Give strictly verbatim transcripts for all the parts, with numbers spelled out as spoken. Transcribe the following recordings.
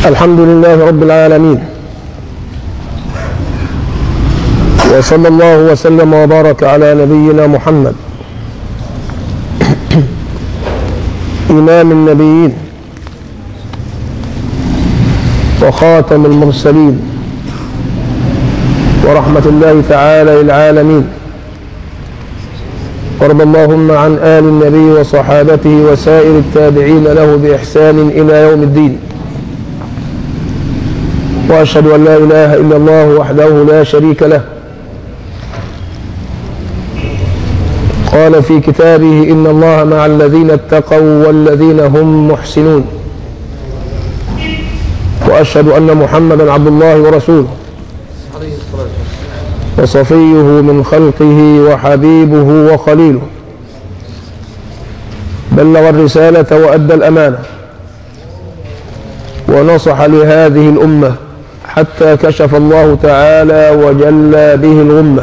الحمد لله رب العالمين، وصلى الله وسلم وبارك على نبينا محمد إمام النبيين وخاتم المرسلين ورحمة الله تعالى للعالمين. وارض اللهم عن آل النبي وصحابته وسائر التابعين له بإحسان إلى يوم الدين. وأشهد أن لا إله إلا الله وحده لا شريك له، قال في كتابه إن الله مع الذين اتقوا والذين هم محسنون. وأشهد أن محمدا عبد الله ورسوله وصفيه من خلقه وحبيبه وخليله، بلغ الرسالة وأدى الأمانة ونصح لهذه الأمة حتى كشف الله تعالى وجل به الغمة،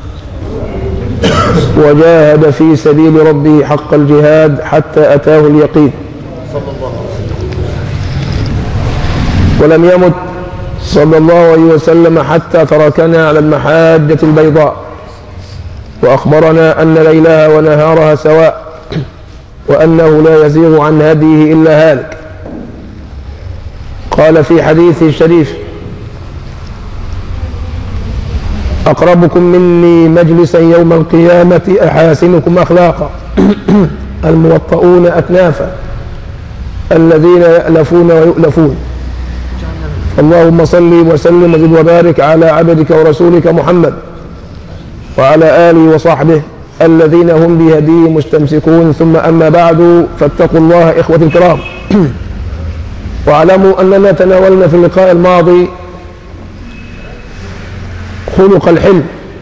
وجاهد في سبيل ربه حق الجهاد حتى أتاه اليقين، ولم يمت صلى الله عليه وسلم حتى تركنا على المحاجة البيضاء، وأخبرنا أن ليلها ونهارها سواء، وأنه لا يزيغ عن هديه إلا هالك. قال في حديثه الشريف: أقربكم مني مجلسا يوم القيامة أحاسنكم أخلاقا الموطؤون أكنافا الذين يألفون ويؤلفون. اللهم صل وسلم وزد وبارك على عبدك ورسولك محمد وعلى آله وصحبه الذين هم بهديه مستمسكون. ثم أما بعد، فاتقوا الله إخوة الكرام، واعلموا أننا تناولنا في اللقاء الماضي خلق الحلم،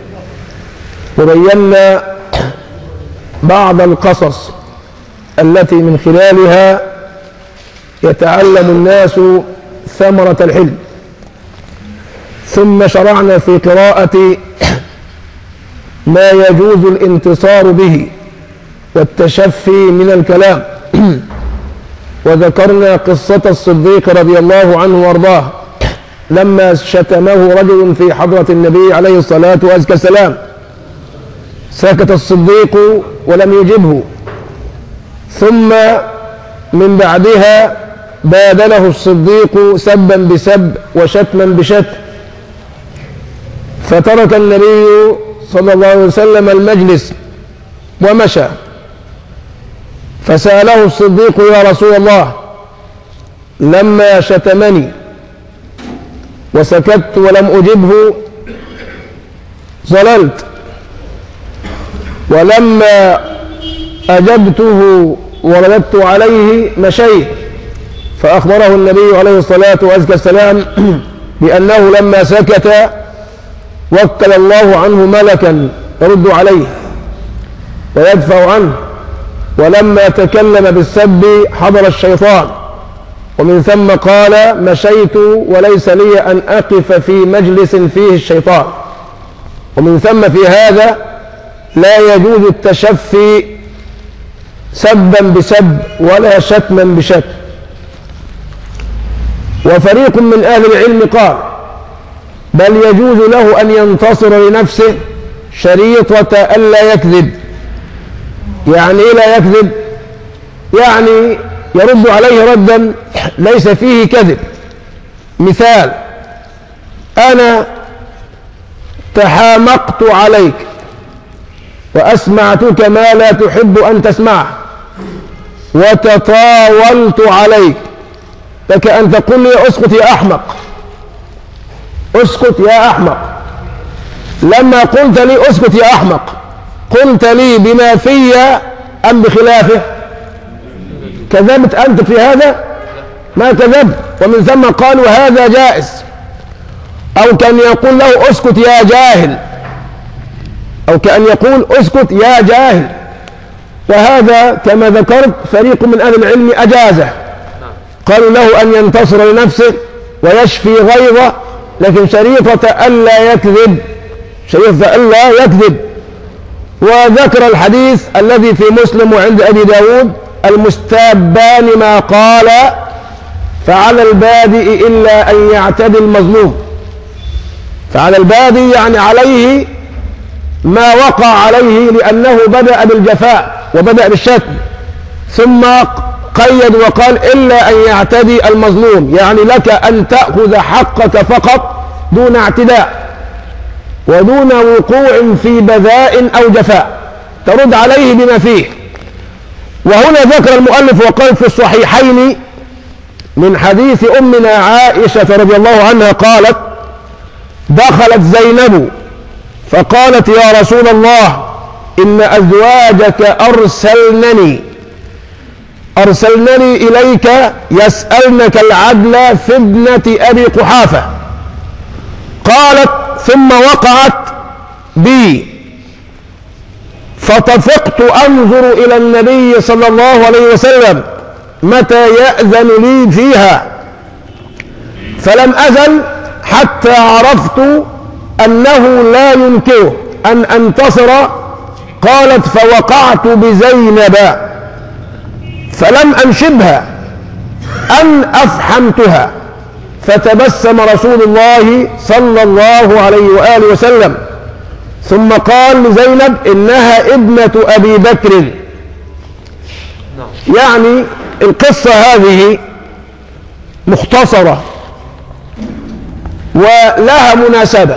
وبينا بعض القصص التي من خلالها يتعلم الناس ثمرة الحلم. ثم شرعنا في قراءة ما يجوز الانتصار به والتشفي من الكلام، وذكرنا قصة الصديق رضي الله عنه وارضاه لما شتمه رجل في حضرة النبي عليه الصلاة والسلام، سكت الصديق ولم يجبه، ثم من بعدها بادله الصديق سبا بسب وشتما بشتم، فترك النبي صلى الله عليه وسلم المجلس ومشى، فسأله الصديق: يا رسول الله، لما شتمني وسكت ولم أجبه ظللت، ولما أجبته ورددت عليه مشيت. فأخبره النبي عليه الصلاة والسلام بأنه لما سكت وكل الله عنه ملكا يرد عليه ويدفع عنه، ولما تكلم بالسب حضر الشيطان، ومن ثم قال: مشيت وليس لي أن أقف في مجلس فيه الشيطان. ومن ثم في هذا لا يجوز التشفي سبا بسب ولا شتما بشتم. وفريق من أهل العلم قال: بل يجوز له أن ينتصر لنفسه شريطة ألا يكذب. يعني إيه لا يكذب؟ يعني يرد عليه ردا ليس فيه كذب. مثال: أنا تحامقت عليك وأسمعتك ما لا تحب أن تسمعه، وتطاولت عليك، لك أن تقول لي: اسكت يا أحمق، اسكت يا أحمق. لما قلت لي اسكت يا أحمق، قلت لي بما في أم بخلافه؟ كذبت أنت في هذا؟ ما كذبت. ومن ثم قالوا هذا جائز. أو كان يقول له: اسكت يا جاهل، أو كأن يقول: اسكت يا جاهل. وهذا كما ذكرت فريق من أهل العلم أجازه، قالوا له أن ينتصر لنفسه ويشفي غيظه، لكن شريطة ألا يكذب، شريطة ألا يكذب. وذكر الحديث الذي في مسلم وعند أبي داود: المستابان ما قال فعلى البادئ إلا أن يعتدي المظلوم. فعلى البادئ يعني عليه ما وقع عليه، لأنه بدأ بالجفاء وبدأ بالشتم، ثم قيد وقال إلا أن يعتدي المظلوم، يعني لك أن تأخذ حقك فقط دون اعتداء ودون وقوع في بذاء أو جفاء، ترد عليه بما فيه. وهنا ذكر المؤلف وقال في الصحيحين من حديث أمنا عائشة رضي الله عنها قالت: دخلت زينب فقالت: يا رسول الله، إن أزواجك أرسلنني أرسلنني إليك يسألنك العدل في ابنة أبي قحافة. قالت: ثم وقعت بي فطفقت أنظر إلى النبي صلى الله عليه وسلم متى يأذن لي فيها، فلم أزل حتى عرفت أنه لا يمكنه أن أنتصر. قالت: فوقعت بزينب فلم أنشبها أن أفحمتها، فتبسم رسول الله صلى الله عليه وآله وسلم ثم قال لزينب: إنها ابنة أبي بكر. يعني القصة هذه مختصرة ولها مناسبة.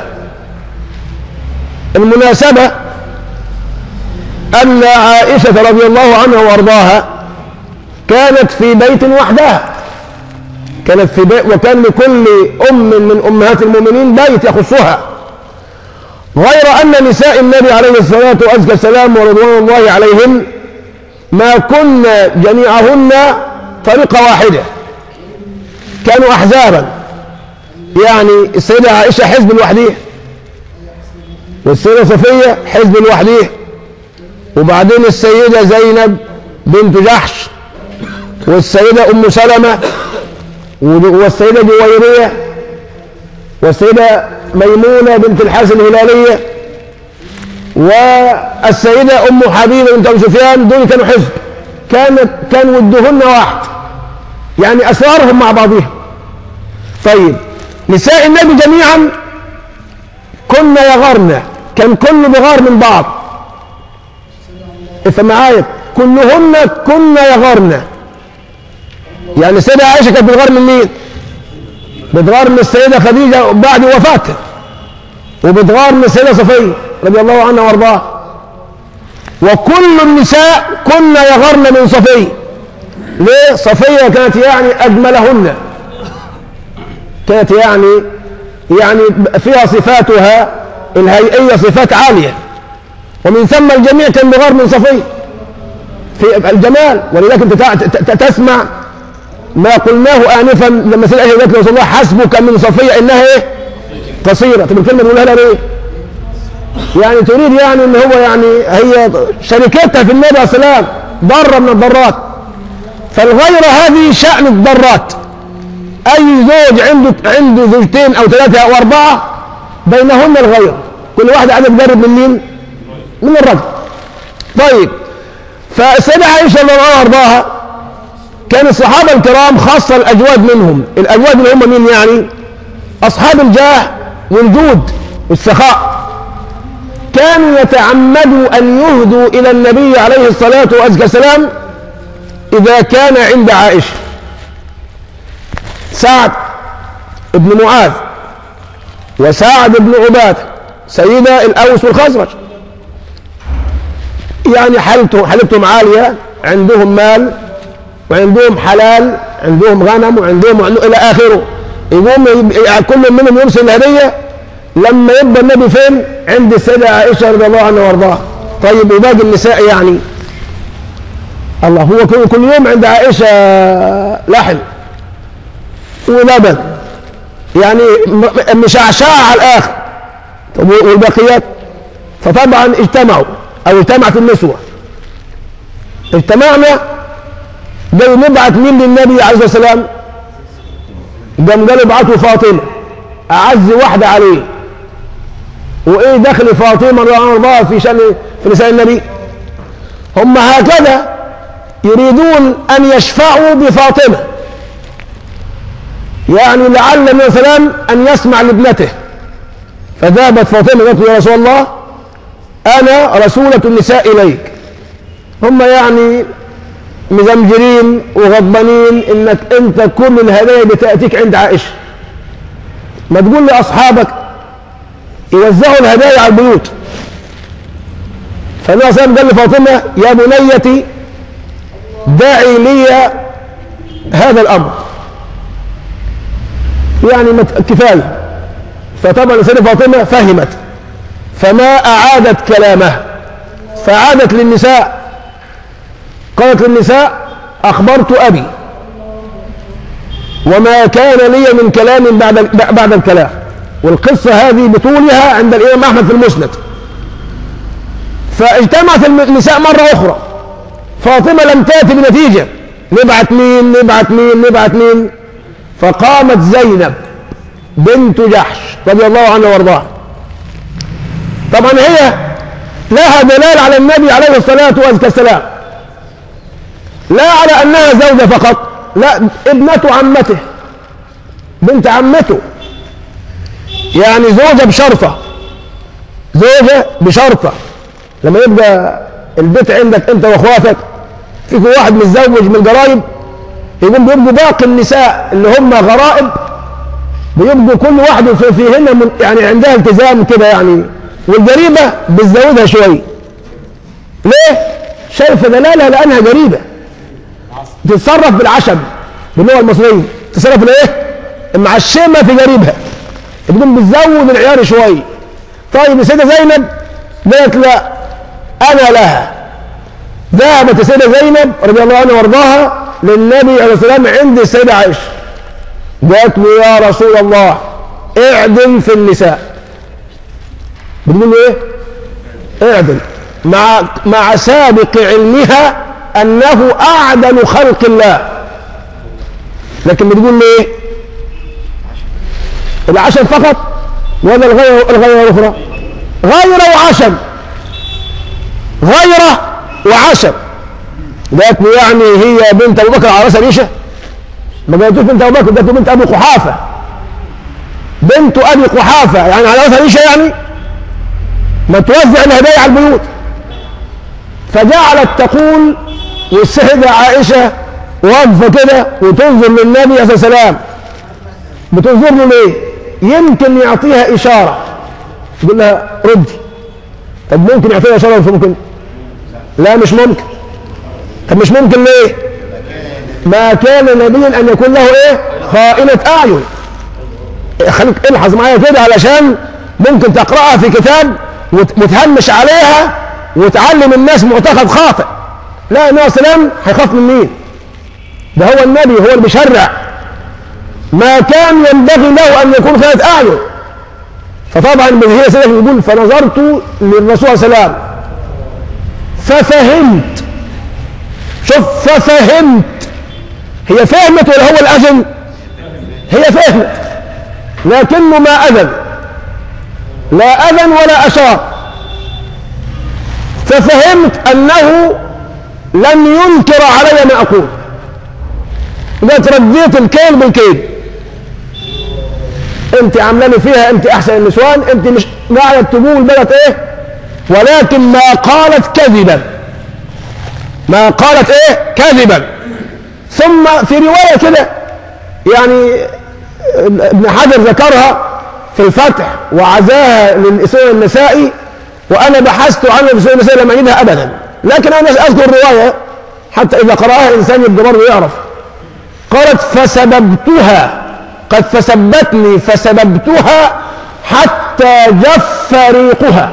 المناسبة أن عائشة رضي الله عنها وأرضاها كانت في بيت وحدها، كانت في بيت، وكان لكل أم من أمهات المؤمنين بيت يخصها، غير أن نساء النبي عليه الصلاة والسلام ورضوان الله عليهم ما كن جميعهن طريقة واحدة، كانوا أحزابا. يعني السيدة عائشة حزب لوحديها، والسيدة صفية حزب لوحديها، وبعدين السيدة زينب بنت جحش، والسيدة أم سلمة، والسيدة جويرية، والسيدة ميمونة بنت الحارث الهلالية، والسيدة أم حبيبة بنت أبي سفيان. دول كانوا حزب، كانت كان ودهن واحد، يعني أسرارهم مع بعضهم. طيب نساء النبي جميعا كنا يغارن، كان كل بغار من بعض. افهم معايا، كلهن كنا يغارن. يعني السيدة عائشة كانت بتغار من مين؟ بتغار من السيدة خديجة بعد وفاتها، وبتغار من السيدة صفية رضي الله عنها وارضاها. وكل النساء كنا يغارن من صفية. ليه؟ صفية كانت يعني أجملهن، كانت يعني يعني فيها صفاتها الهيئية صفات عالية، ومن ثم الجميع كان بغار من صفية في الجمال. ولذلك انت تسمع ما قلناه آنفا لما سيدنا عائشة قالت لرسول الله: حسبك من صفية إنها ايه؟ قصيرة. طب الكلمة نقولها لها ليه؟ يعني تريد يعني ان هو يعني هي شركتها في النبي عليه السلام ضرة من الضرات. فالغيرة هذه شأن الضرات. أي زوج عنده عنده زوجتين أو ثلاثة أو أربعة بينهن الغيرة، كل واحدة قاعدة تجرب من مين؟ من الرجل. طيب فالسيدة عائشة رضي الله عنها وارضاها كان الصحابة الكرام خاصة الأجواد منهم. الأجواد اللي هم مين يعني؟ أصحاب الجاه والجود والسخاء. كانوا يتعمدوا أن يهدوا إلى النبي عليه الصلاة والسلام إذا كان عند عائشة. سعد بن معاذ وسعد بن عبادة سيدة الأوس والخزرج، يعني حالتهم حالتهم عالية، عندهم مال وعندهم حلال، عندهم غنم وعندهم إلى آخره. يقوم كل منهم يرسل الهدية لما يبقى النبي فين؟ عند السيدة عائشة رضي الله عنها وارضاها. طيب وباقي النساء يعني الله، هو كل يوم عند عائشة لحم ولبن، يعني مشعشعة على الآخر. طب والبقيات؟ فطبعا اجتمعوا أو اجتمعت النسوة، اجتمعنا جاي نبعت مين للنبي عليه الصلاة والسلام؟ قام قالوا ابعتوا فاطمة أعز واحدة عليه. وإيه دخل فاطمة رضي الله عنها في شأن في نساء النبي؟ هم هكذا يريدون أن يشفعوا بفاطمة، يعني لعل النبي صلى الله عليه وسلم أن يسمع لابنته، فذهبت فاطمة قالت يا رسول الله أنا رسولة النساء إليك. هم يعني مزمجرين وغضبانين إنك أنت كل الهدايا بتأتيك عند عائشة، ما تقول لأصحابك يوزعوا الهدايا على البيوت. فالنبي صلى الله عليه وسلم قال لفاطمة يا بنيتي دعي لي هذا الأمر، يعني كفاية. فطبعا سيدة فاطمة فهمت فما أعادت كلامه، فعادت للنساء قالت للنساء أخبرت أبي وما كان لي من كلام بعد بعد الكلام. والقصة هذه بطولها عند الإمام أحمد في المسند. فاجتمعت النساء مرة أخرى، فاطمة لم تأتي بنتيجة، نبعت مين نبعت مين نبعت مين فقامت زينب بنت جحش رضي الله عنها وارضاها. طبعا هي لها دلالة على النبي عليه الصلاة والسلام، لا على أنها زوجة فقط، لا ابنة عمته بنت عمته، يعني زوجة بشرطة، زوجة بشرطة. لما يبقى البيت عندك انت واخواتك فيكم واحد متزوج من القرايب، يقوم بيبقوا باقي النساء اللي هم غرائب بيبقوا كل واحد فيهن يعني عندها التزام كده يعني، والقريبة بتزودها شوي. ليه؟ شايفة دلالها لأنها قريبة، تتصرف بالعشم باللغة المصرية، تتصرف لإيه؟ معشمة في قريبها، تقوم بتزود العيار شوي. طيب السيدة زينب قالت لا أنا لها. ذهبت السيدة زينب رضي الله عنها وارضاها للنبي عليه الصلاة والسلام عند السيدة عائشة، قالت له يا رسول الله اعدل في النساء. بتقول له ايه؟ اعدل، مع مع سابق علمها انه اعدل خلق الله، لكن بتقول له ايه؟ العشم فقط ولا الغيره الغيره الاخرى؟ غيره وعشم، غيره وعشم. قالت له يعني هي بنت ابو بكر على راس ريشه؟ ما قالتوش بنت ابو بكر، قالت بنت ابي قحافه، بنت ابي قحافه يعني على راس ريشه، يعني ما توزع الهدايا على البيوت. فجعلت تقول والسيدة عائشة واقفة كده وتنظر للنبي عليه الصلاة والسلام، بتنظر له ليه؟ يمكن يعطيها إشارة، تقول لها ردي. طب ممكن يعطيها إشارة ولا مش ممكن؟ لا مش ممكن. طب مش ممكن ليه؟ ما كان نبيا أن يكون له إيه؟ خائنة أعين. خليك الحظ معايا كده علشان ممكن تقرأها في كتاب وتهمش عليها وتعلم الناس معتقد خاطئ. لا النبي صلى الله عليه وسلم هيخاف من مين؟ ده هو النبي، هو اللي بيشرع، ما كان ينبغي له ان يكون خائنة اعين. فطبعا هي سيدنا يقول فنظرت للرسول صلى الله عليه وسلم ففهمت. شوف ففهمت، هي فهمت ولا هو الاذن؟ هي فهمت لكنه ما اذن، لا اذن ولا اشار. ففهمت انه لم ينكر علي ما اقول، قلت رديت الكيل بالكيل. انت عاملاني فيها انت احسن النسوان، انت مش قاعده تقول بلت ايه، ولكن ما قالت كذبا، ما قالت ايه كذبا. ثم في روايه كده يعني ابن حجر ذكرها في الفتح وعزاها للسنن النسائي، وانا بحثت عنها في السنن النسائي لم اجدها ابدا، لكن انا اذكر الروايه حتى اذا قراها الانسان يبقى برضه يعرف. قالت فسببتها، قد فسبتني فسببتها حتى جف ريقها،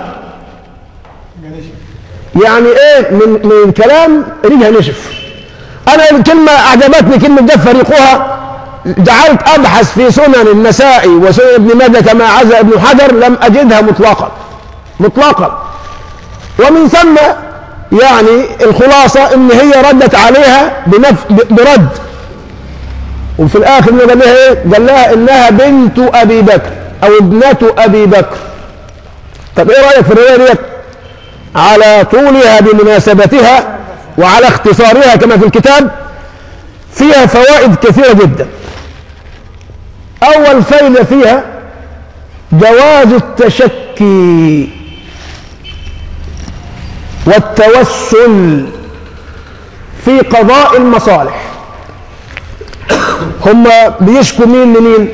يعني ايه من من كلام ريقها نشف. انا الكلمه اعجبتني كلمه جف ريقها، جعلت ابحث في سنن النسائي وسنن ابن ماجه كما عزا ابن حجر لم اجدها مطلقا مطلقا. ومن ثم يعني الخلاصه ان هي ردت عليها بنف برد، وفي الاخر قال لها ايه؟ قال لها انها بنت ابي بكر او ابنه ابي بكر. طب ايه رايك في الروايه ديت؟ على طولها بمناسبتها وعلى اختصارها كما في الكتاب فيها فوائد كثيره جدا. أول فايدة فيها جواز التشكي والتوسل في قضاء المصالح. هم بيشكوا مين لمين؟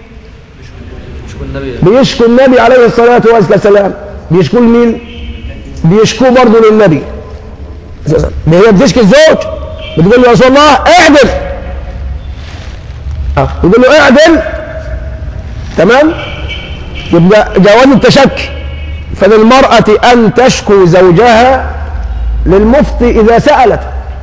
بيشكوا النبي عليه الصلاة والسلام. بيشكوا لمين؟ بيشكوا برضه للنبي. هي بتشكي الزوج، بتقول له يا رسول الله اعدل، يقول له اعدل، تمام؟ يبقى جواز التشكي. فللمرأة أن تشكو زوجها للمفتي إذا سألت،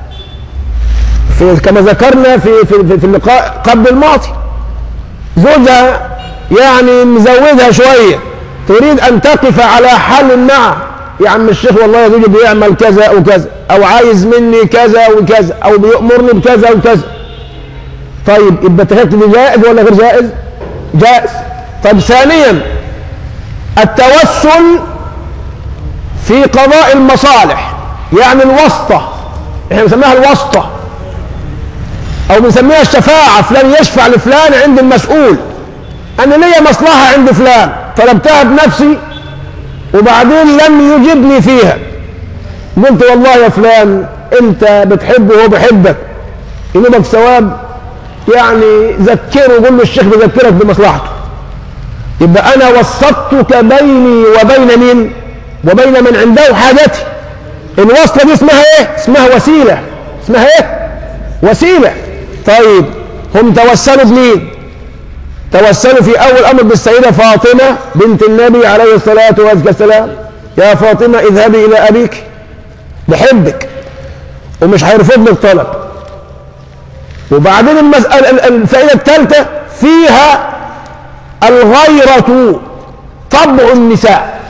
في كما ذكرنا في في في اللقاء قبل الماضي. زوجها يعني مزودها شوية، تريد أن تقف على حل معه، يا عم الشيخ والله يا زوجي بيعمل كذا وكذا، أو عايز مني كذا وكذا، أو بيأمرني بكذا وكذا. طيب يبقى التشكي جائز ولا غير جائز؟ جائز. طيب ثانيا التوسل في قضاء المصالح، يعني الواسطة، احنا بنسميها الواسطة او بنسميها الشفاعة. فلان يشفع لفلان عند المسؤول، انا ليا مصلحة عند فلان طلبتها بنفسي وبعدين لم يجبني فيها، قلت والله يا فلان انت بتحبه وهو بيحبك، ينوبك ثواب، يعني ذكره وقول له الشيخ بيذكرك بمصلحته. يبقى انا وسطتك بيني وبين مين؟ وبين من عنده حاجتي. الوصلة دي اسمها ايه؟ اسمها وسيلة. اسمها ايه؟ وسيلة. طيب هم توسلوا بمين؟ توسلوا في اول امر بالسيدة فاطمة بنت النبي عليه الصلاة والسلام، يا فاطمة اذهبي الى ابيك بحبك ومش هيرفض لك طلب. وبعدين المسألة الفائدة الثالثة فيها الغيرة، طبع النساء.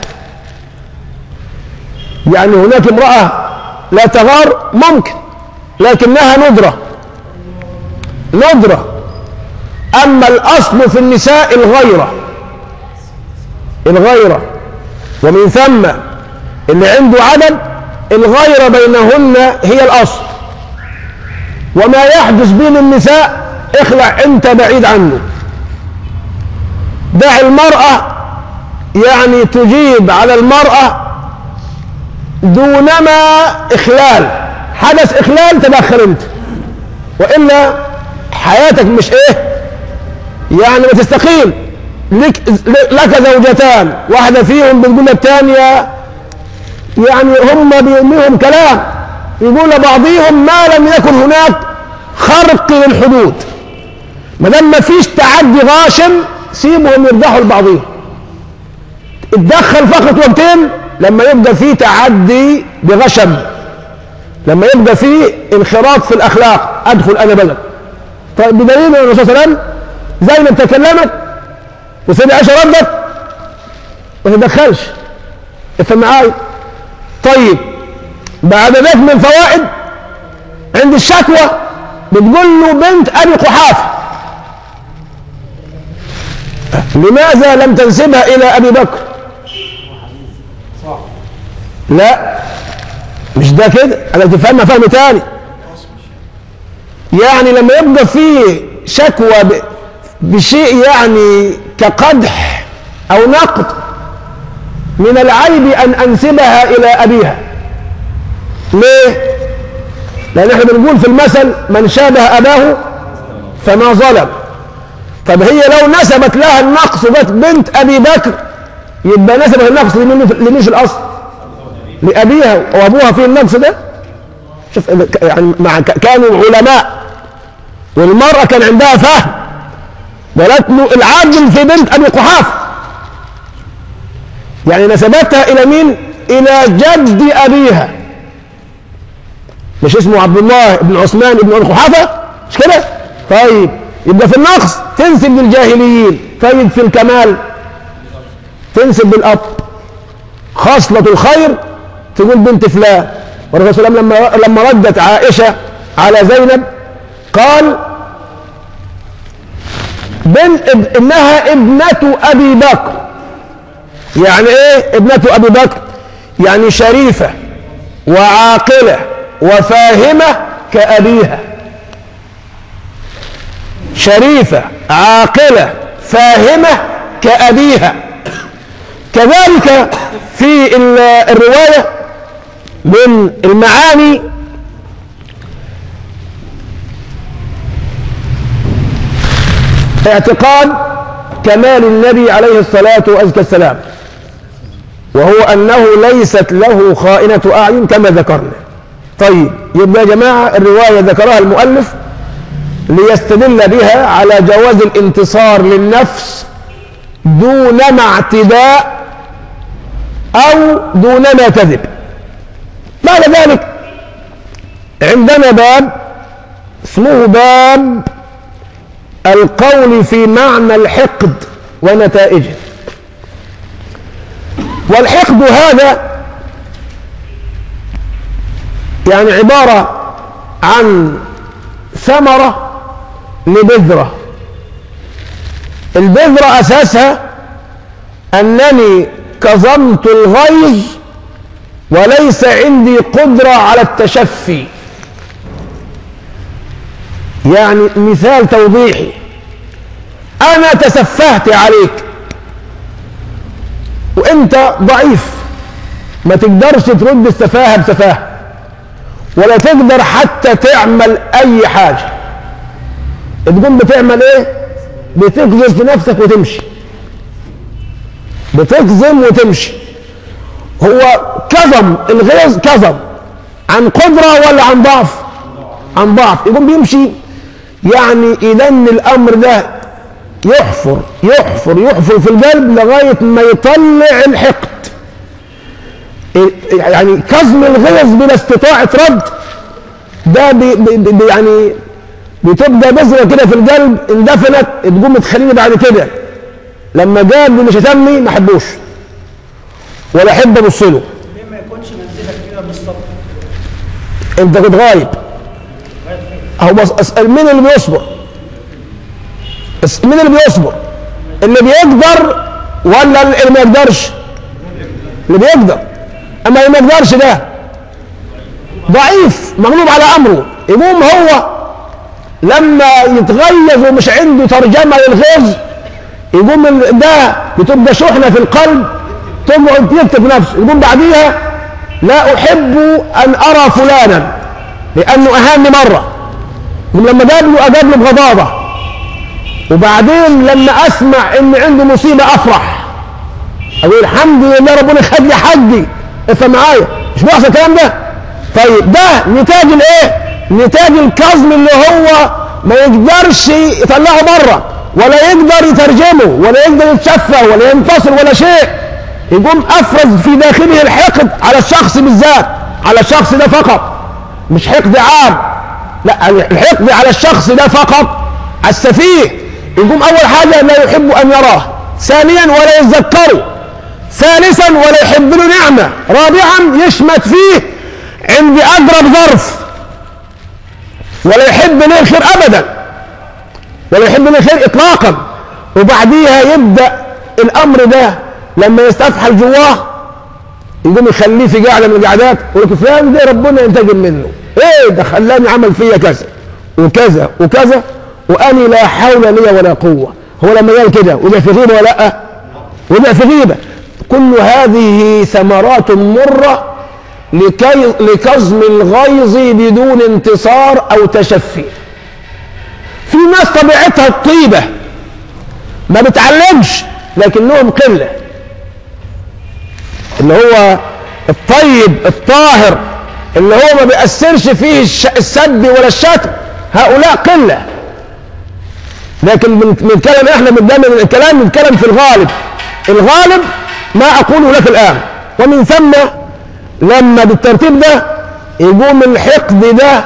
يعني هناك امرأة لا تغار ممكن، لكنها ندرة ندرة. أما الأصل في النساء الغيرة الغيرة ومن ثم اللي عنده عدد الغيرة بينهن هي الأصل. وما يحدث بين النساء اخلع انت بعيد عنه. دع المرأة يعني تجيب على المرأة دونما إخلال، حدث إخلال تدخل انت، وإلا حياتك مش ايه يعني ما تستقيم. لك, لك زوجتان، واحدة فيهم بتقول للثانية يعني هم بيقولهم كلام، يقول لبعضهم ما لم يكن هناك خرق للحدود. ما دام ما فيش تعدي غاشم سيبهم يرضحوا لبعضهم. اتدخل فقط وقتين لما يبقى فيه تعدي بغشم، لما يبقى فيه انخراط في الاخلاق ادخل انا بدل. طيب بدليل الرسول صلى الله عليه وسلم زينب تكلمت وسيدة عائشة ردت، ما تدخلش. افهم معايا. طيب بعد ذلك من الفوائد عند الشكوى بتقول له بنت ابي قحافه لماذا لم تنسبها الى ابي بكر؟ لا مش ده كده، انا تفهمها فهم تاني. يعني لما يبقى فيه شكوى بشيء يعني كقدح او نقد، من العيب ان انسبها الى ابيها. ليه؟ لان احنا بنقول في المثل من شابه اباه فما ظلم. طب هي لو نسبت لها النقص وجت بنت ابي بكر يبقى نسبت النقص لمين في الاصل؟ لابيها، وابوها فيه النقص ده. شوف يعني مع كانوا علماء والمرأة كان عندها فهم، قالت له العدل في بنت ابي قحافه، يعني نسبتها الى مين؟ الى جد ابيها، مش اسمه عبد الله بن عثمان بن ابي قحافه، مش كده؟ طيب يبقى في النقص تنسب للجاهليين، طيب في الكمال تنسب للاب. خصلة الخير تقول بنت فلان. والرسول صلى الله عليه وسلم لما لما ردت عائشه على زينب قال بنت انها ابنة ابي بكر. يعني ايه ابنة ابي بكر؟ يعني شريفة وعاقلة وفاهمة كأبيها. شريفة عاقلة فاهمة كأبيها. كذلك في الرواية من المعاني اعتقاد كمال النبي عليه الصلاة والسلام، وهو أنه ليست له خائنة أعين كما ذكرنا. طيب، يبقى يا جماعة الرواية ذكرها المؤلف ليستدل بها على جواز الانتصار للنفس دونما اعتداء أو دونما كذب. بعد ذلك عندنا باب اسمه باب القول في معنى الحقد ونتائجه. والحقد هذا يعني عبارة عن ثمرة لبذرة. البذرة أساسها أنني كظمت الغيظ وليس عندي قدرة على التشفي. يعني مثال توضيحي، أنا تسفهت عليك وأنت ضعيف، ما تقدرش ترد السفاهة بسفاهة، ولا تقدر حتى تعمل أي حاجة. تقوم بتعمل إيه؟ بتقذف في نفسك وتمشي، بتقزم وتمشي. هو كظم الغيظ، كظم عن قدرة ولا عن ضعف؟ عن ضعف. يقوم بيمشي. يعني إذا الأمر ده يحفر يحفر يحفر في القلب لغاية ما يطلع الحقد. يعني كظم الغيظ بلا استطاعة رد ده بي بي يعني بتبقى بذرة كده في القلب اندفنت، تقوم تخليني بعد كده لما جاب اللي شتمني ما احبوش ولا احب ابص له. ليه ما يكونش منزلك كده بالصبر؟ انت كنت غايب. اهو بس اسال مين اللي بيصبر؟ مين اللي بيصبر؟ اللي بيقدر ولا اللي ما يقدرش؟ اللي بيقدر. اما اللي ما يقدرش ده ضعيف مغلوب على امره. يقوم هو لما يتغيظ ومش عنده ترجمه للغيظ، يقوم ده بتبقى شحنه في القلب تقعد يكتب نفسه. يقوم بعديها لا احب ان ارى فلانا لانه اهاني مره. لما قابله اقابله بغضاضه، وبعدين لما اسمع ان عنده مصيبه افرح، اقول الحمد لله ربنا خد لي حقي. افهم معايا، مش بيحصل الكلام ده؟ طيب ده نتاج الايه؟ نتاج الكظم اللي هو ما يقدرش يطلعه بره، ولا يقدر يترجمه، ولا يقدر يتشفى، ولا ينتصر، ولا شيء. يقوم افرز في داخله الحقد على الشخص بالذات، على الشخص ده فقط، مش حقد عام، لا، الحقد على الشخص ده فقط، على السفيه. يقوم اول حاجه لا يحب ان يراه، ثانيا ولا يتذكره، ثالثا ولا يحب له نعمه، رابعا يشمت فيه عند اقرب ظرف، ولا يحب له الخير ابدا، ولا يحب له الخير اطلاقا. وبعديها يبدا الامر ده لما يستفحل جواه، يقوم يخليه في قاعده من القعدات ويقول فلان ده ربنا ينتقم منه، ايه ده خلاني عمل فيا كذا وكذا وكذا واني لا حول لي ولا قوه. هو لما قال كده وده في غيبه ولا لا؟ وده في غيبه. كل هذه ثمرات مره لكي لكظم الغيظ بدون انتصار او تشفي. في ناس طبيعتها الطيبه ما بتعلمش، لكنهم قله. اللي هو الطيب الطاهر اللي هو ما بيأثرش فيه السب ولا الشتم، هؤلاء قله. لكن بنتكلم احنا قدام الكلام بنتكلم في الغالب. الغالب ما اقوله لك الان. ومن ثم لما بالترتيب ده يقوم الحقد ده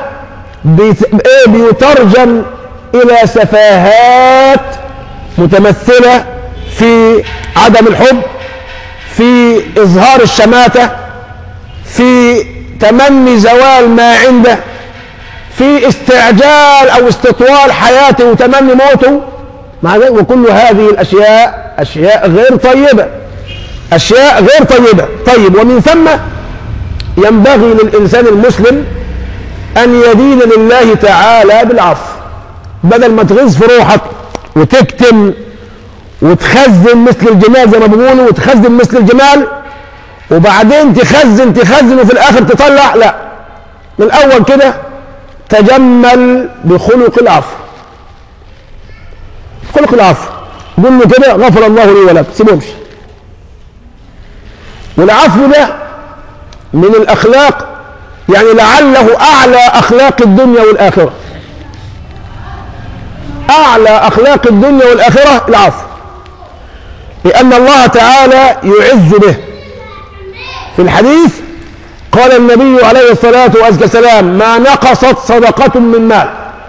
بيترجم الى سفاهات متمثله في عدم الحب، في اظهار الشماته، في تمني زوال ما عنده، في استعجال او استطوال حياته وتمني موته. مع ذلك وكل هذه الاشياء اشياء غير طيبه، اشياء غير طيبه. طيب، ومن ثم ينبغي للانسان المسلم ان يدين لله تعالى بالعفو، بدل ما تغيظ في روحك وتكتم وتخزن مثل الجمال زي ما بيقولوا، وتخزن مثل الجمال، وبعدين تخزن تخزن وفي الاخر تطلع. لا، من الاول كده تجمل بخلق العفو. خلق العفو قل له كده غفر الله لي ولك، سيبهمش. والعفو ده من الاخلاق، يعني لعله اعلى اخلاق الدنيا والاخره. اعلى اخلاق الدنيا والاخره العفو، لان الله تعالى يعز به. في الحديث قال النبي عليه الصلاه والسلام: ما نقصت صدقه من مال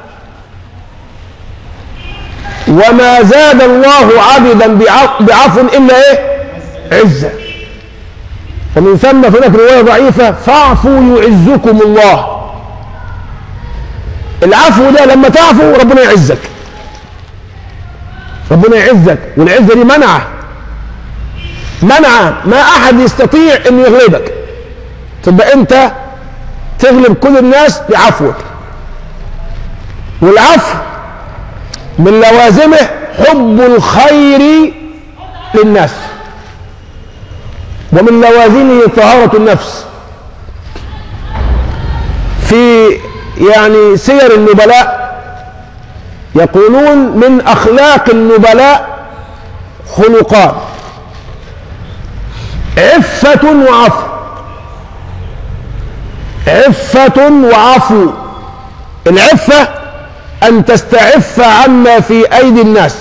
وما زاد الله عبدا بعفو الا ايه؟ عزه. ومن ثم في هناك روايه ضعيفه: فاعفوا يعزكم الله. العفو ده لما تعفو ربنا يعزك، ربنا يعزك. والعزه دي منعه منعه ما احد يستطيع ان يغلبك، تبقى انت تغلب كل الناس بعفوك. والعفو من لوازمه حب الخير للناس، ومن لوازمه طهارة النفس. في يعني سير النبلاء يقولون: من أخلاق النبلاء خلقان: عفة وعفو. عفة وعفو. العفة أن تستعف عما في أيدي الناس،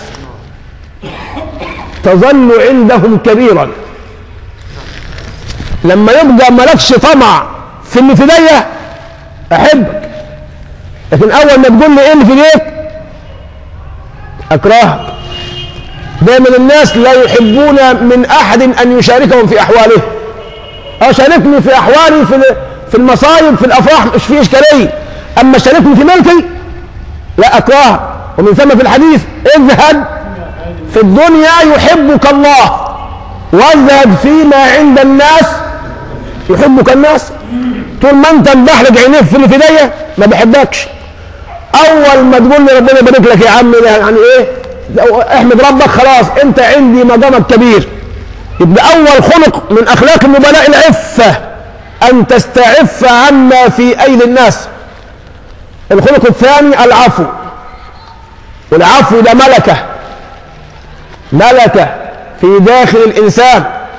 تظل عندهم كبيرا. لما يبقى مالكش طمع في اللي في ايديا احبك، لكن اول ما تقول لي ايه اللي في ايديك اكرهك. دايما الناس لا يحبون من احد ان يشاركهم في احواله. اشاركني في احوالي في في المصايب في الافراح مش في اشكاليه، اما شاركني في ملكي لا اكرهك. ومن ثم في الحديث: اذهب في الدنيا يحبك الله، واذهب فيما عند الناس يحبك الناس. طول ما انت مبحلق عينيك في اللي في ايديا ما بحبكش. اول ما تقول لي ربنا يبارك لك يا عم يعني ايه احمد ربك، خلاص انت عندي مقامك كبير. يبقى اول خلق من اخلاق النبلاء العفه، ان تستعف عما في ايدي الناس. الخلق الثاني العفو. والعفو ده ملكه ملكه في داخل الانسان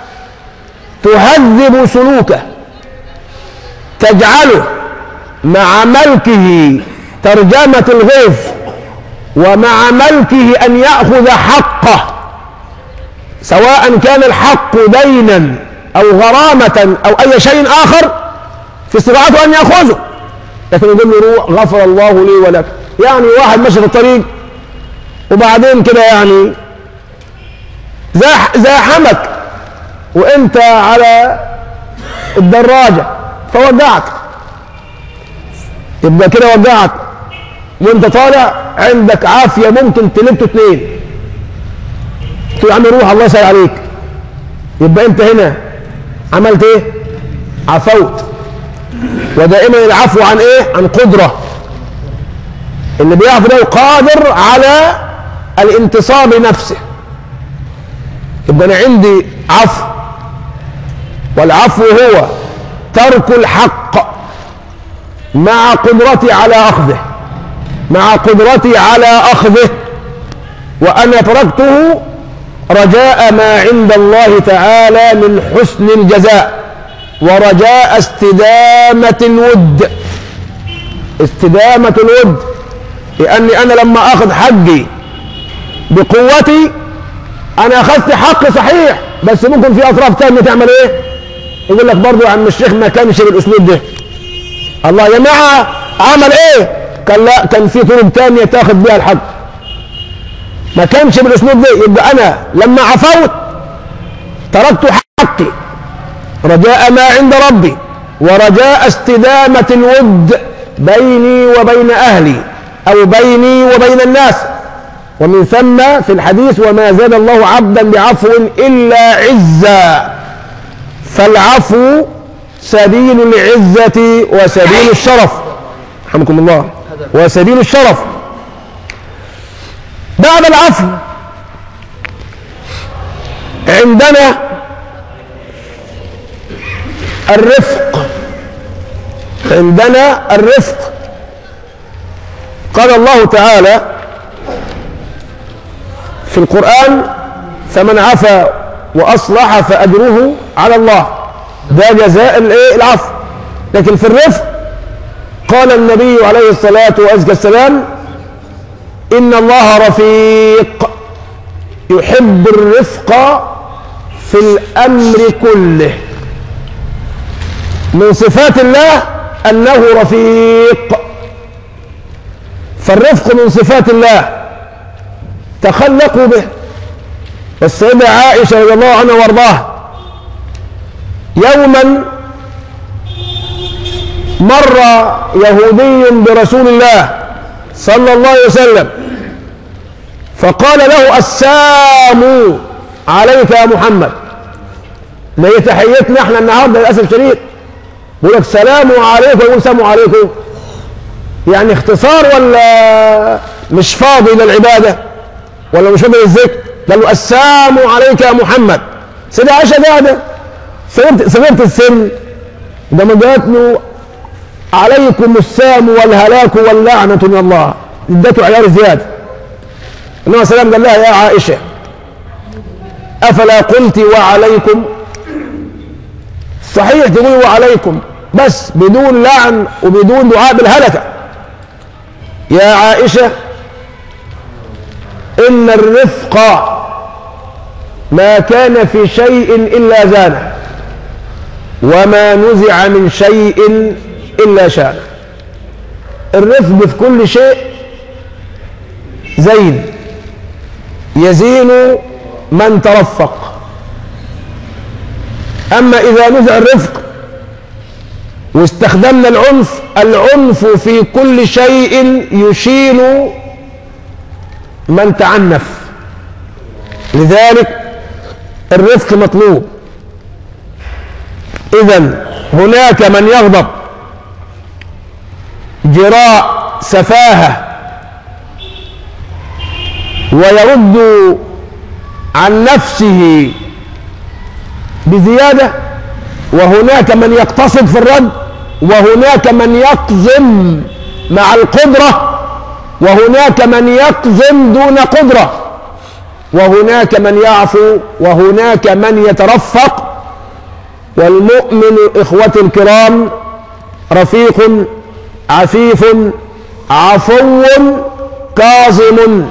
تهذب سلوكه، تجعله مع ملكه ترجمة الغيظ، ومع ملكه أن يأخذ حقه، سواء كان الحق دينا أو غرامة أو أي شيء آخر في استطاعته أن يأخذه. لكن يقول له: روح غفر الله لي ولك. يعني واحد ماشي في الطريق وبعدين كده يعني زاحمك وانت على الدراجة فوقعت، يبقى كده وقعت وانت طالع عندك عافية ممكن تلبته اتنين، تقول: يا عم روح الله يسهل عليك. يبقى انت هنا عملت ايه؟ عفوت. ودائما العفو عن ايه؟ عن قدرة. اللي بيعفو ده قادر على الانتصار بنفسه. يبقى انا عندي عفو، والعفو هو ترك الحق مع قدرتي على أخذه مع قدرتي على أخذه وأنا تركته رجاء ما عند الله تعالى من حسن الجزاء، ورجاء استدامة الود استدامة الود لأني أنا لما أخذ حقي بقوتي أنا أخذت حق صحيح، بس ممكن في أطراف تانية تعمل إيه؟ يقول لك برضو يا عم الشيخ ما كانش بالأسلوب ده. الله يا جماعة عمل إيه؟ كان لا، كان في طرق تانية تاخذ بيها الحق، ما كانش بالأسلوب ده. يبقى أنا لما عفوت تركت حقي رجاء ما عند ربي، ورجاء استدامة الود بيني وبين أهلي أو بيني وبين الناس. ومن ثم في الحديث: وما زاد الله عبدا بعفو إلا عزا. فالعفو سبيل العزة وسبيل الشرف، رحمكم الله، وسبيل الشرف. بعد العفو عندنا الرفق، عندنا الرفق. قال الله تعالى في القرآن: فمن عفا وأصلح فأجره على الله، ده جزاء العفو. لكن في الرفق قال النبي عليه الصلاة والسلام: إن الله رفيق يحب الرفق في الأمر كله. من صفات الله أنه رفيق، فالرفق من صفات الله تخلقوا به. السيدة عائشة رضي الله عنها وارضاها يوما مر يهودي برسول الله صلى الله عليه وسلم فقال له: السلام عليك يا محمد. اللي هي تحيتنا احنا النهارده للاسف الشديد، يقول لك سلام عليكم ويقول سلام عليكم، يعني اختصار ولا مش فاضي للعباده ولا مش فاضي للذكر؟ قال له: السلام عليك يا محمد. سيدة عائشة قاعده صغيرة السن، ده ما قالت له: عليكم السام والهلاك واللعنة من الله، ادته عيار زيادة. النبي صلى الله عليه وسلم قال لها: يا عائشة أفلا قلت وعليكم؟ صحيح تقول وعليكم بس بدون لعن وبدون دعاء بالهلكة. يا عائشة إن الرفق ما كان في شيء إلا زانه، وما نزع من شيء إلا شانه. الرفق في كل شيء زين، يزين من ترفق. أما إذا نزع الرفق واستخدمنا العنف، العنف في كل شيء يشين من تعنف. لذلك الرفق مطلوب. إذن هناك من يغضب جراء سفاهة ويرد عن نفسه بزيادة، وهناك من يقتصد في الرد، وهناك من يقزم مع القدرة، وهناك من يقزم دون قدرة، وهناك من يعفو، وهناك من يترفق. والمؤمن إخوتي الكرام رفيق عفيف عفو كاظم.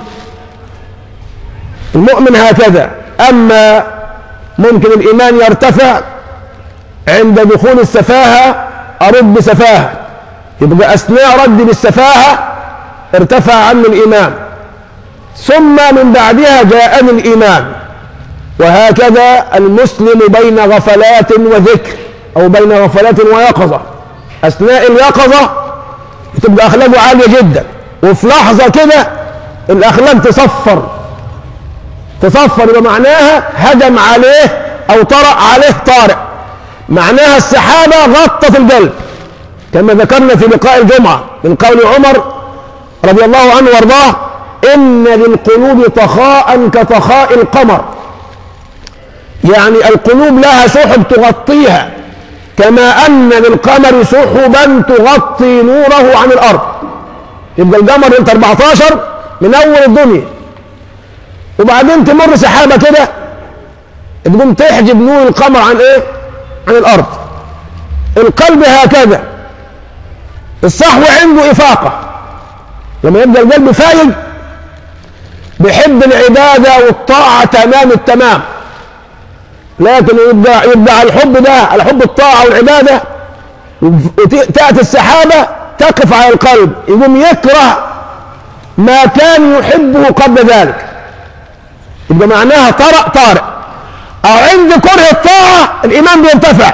المؤمن هكذا. أما ممكن الإيمان يرتفع عند دخول السفاهة، أرد بسفاهة، يبقى أثناء ردي بالسفاهة ارتفع عني الإيمان، ثم من بعدها جاءني الإيمان. وهكذا المسلم بين غفلات وذكر، أو بين غفلات ويقظة. أثناء اليقظة تبقى أخلاقه عالية جدا، وفي لحظة كده الأخلاق تصفر تصفر يبقى معناها هجم عليه أو طرأ عليه طارئ، معناها السحابة غطت القلب، كما ذكرنا في لقاء الجمعة من قول عمر رضي الله عنه وارضاه: إن للقلوب طخاء كطخاء القمر. يعني القلوب لها سحب تغطيها، كما أن للقمر سحبا تغطي نوره عن الأرض. يبقى القمر انت أربعتاشر من أول الدنيا، وبعدين تمر سحابة كده تقوم تحجب نور القمر عن ايه؟ عن الأرض. القلب هكذا، الصحو عنده إفاقة. لما يبدأ القلب فايق بيحب العبادة والطاعة تمام التمام، لكن يبدأ يبدأ الحب ده على حب الطاعة والعبادة، وتأتي السحابة تقف على القلب، يقوم يكره ما كان يحبه قبل ذلك. يبقى معناها طرأ طارئ. أو عند كره الطاعة الإيمان بينتفع.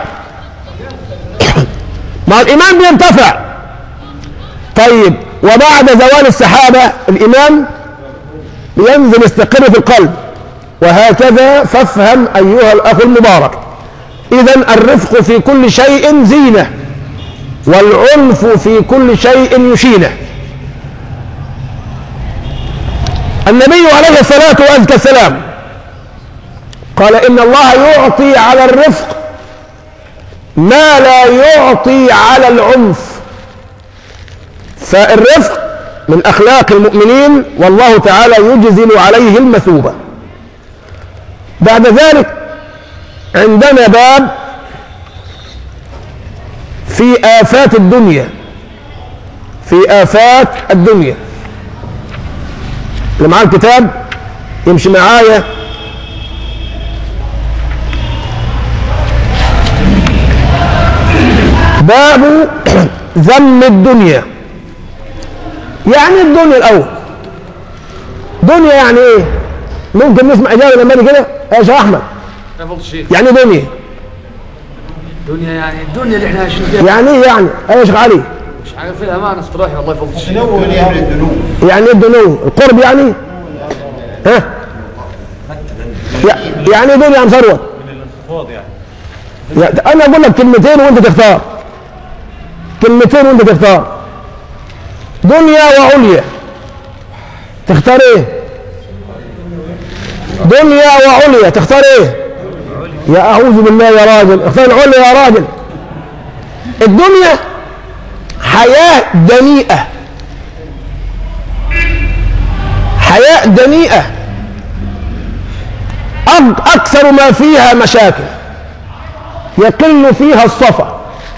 ما الإيمان بينتفع. طيب، وبعد زوال السحابة الإيمان ينزل يستقر في القلب. وهكذا فافهم أيها الأخ المبارك. إذن الرفق في كل شيء زينة، والعنف في كل شيء يشينه. النبي عليه الصلاة والسلام قال إن الله يعطي على الرفق ما لا يعطي على العنف. فالرفق من أخلاق المؤمنين، والله تعالى يجزل عليه المثوبة. بعد ذلك عندنا باب في آفات الدنيا، في آفات الدنيا. اللي معاه الكتاب يمشي معايا. باب ذم الدنيا. يعني الدنيا الأول، دنيا يعني إيه؟ ممكن نسمع إجابة لما كده يا شيخ أحمد؟ يعني إيه دنيا؟ دنيا يعني الدنيا اللي احنا عايشين فيها. يعني إيه يعني؟ يا شيخ علي؟ مش عارف لها معنى اصطلاحي والله فضل الشيخ. يعني إيه الدنو؟ القرب يعني؟ ها؟ يعني إيه دنيا يا مصروت؟ من الانخفاض يعني. أنا أقول لك كلمتين وأنت تختار. كلمتين وأنت تختار. دنيا وعليا، تختار ايه؟ دنيا وعليا تختار ايه؟ يا اعوذ بالله يا راجل، اختار العليا يا راجل. الدنيا حياة دنيئة، حياة دنيئة اكثر ما فيها مشاكل، يقل فيها الصفا،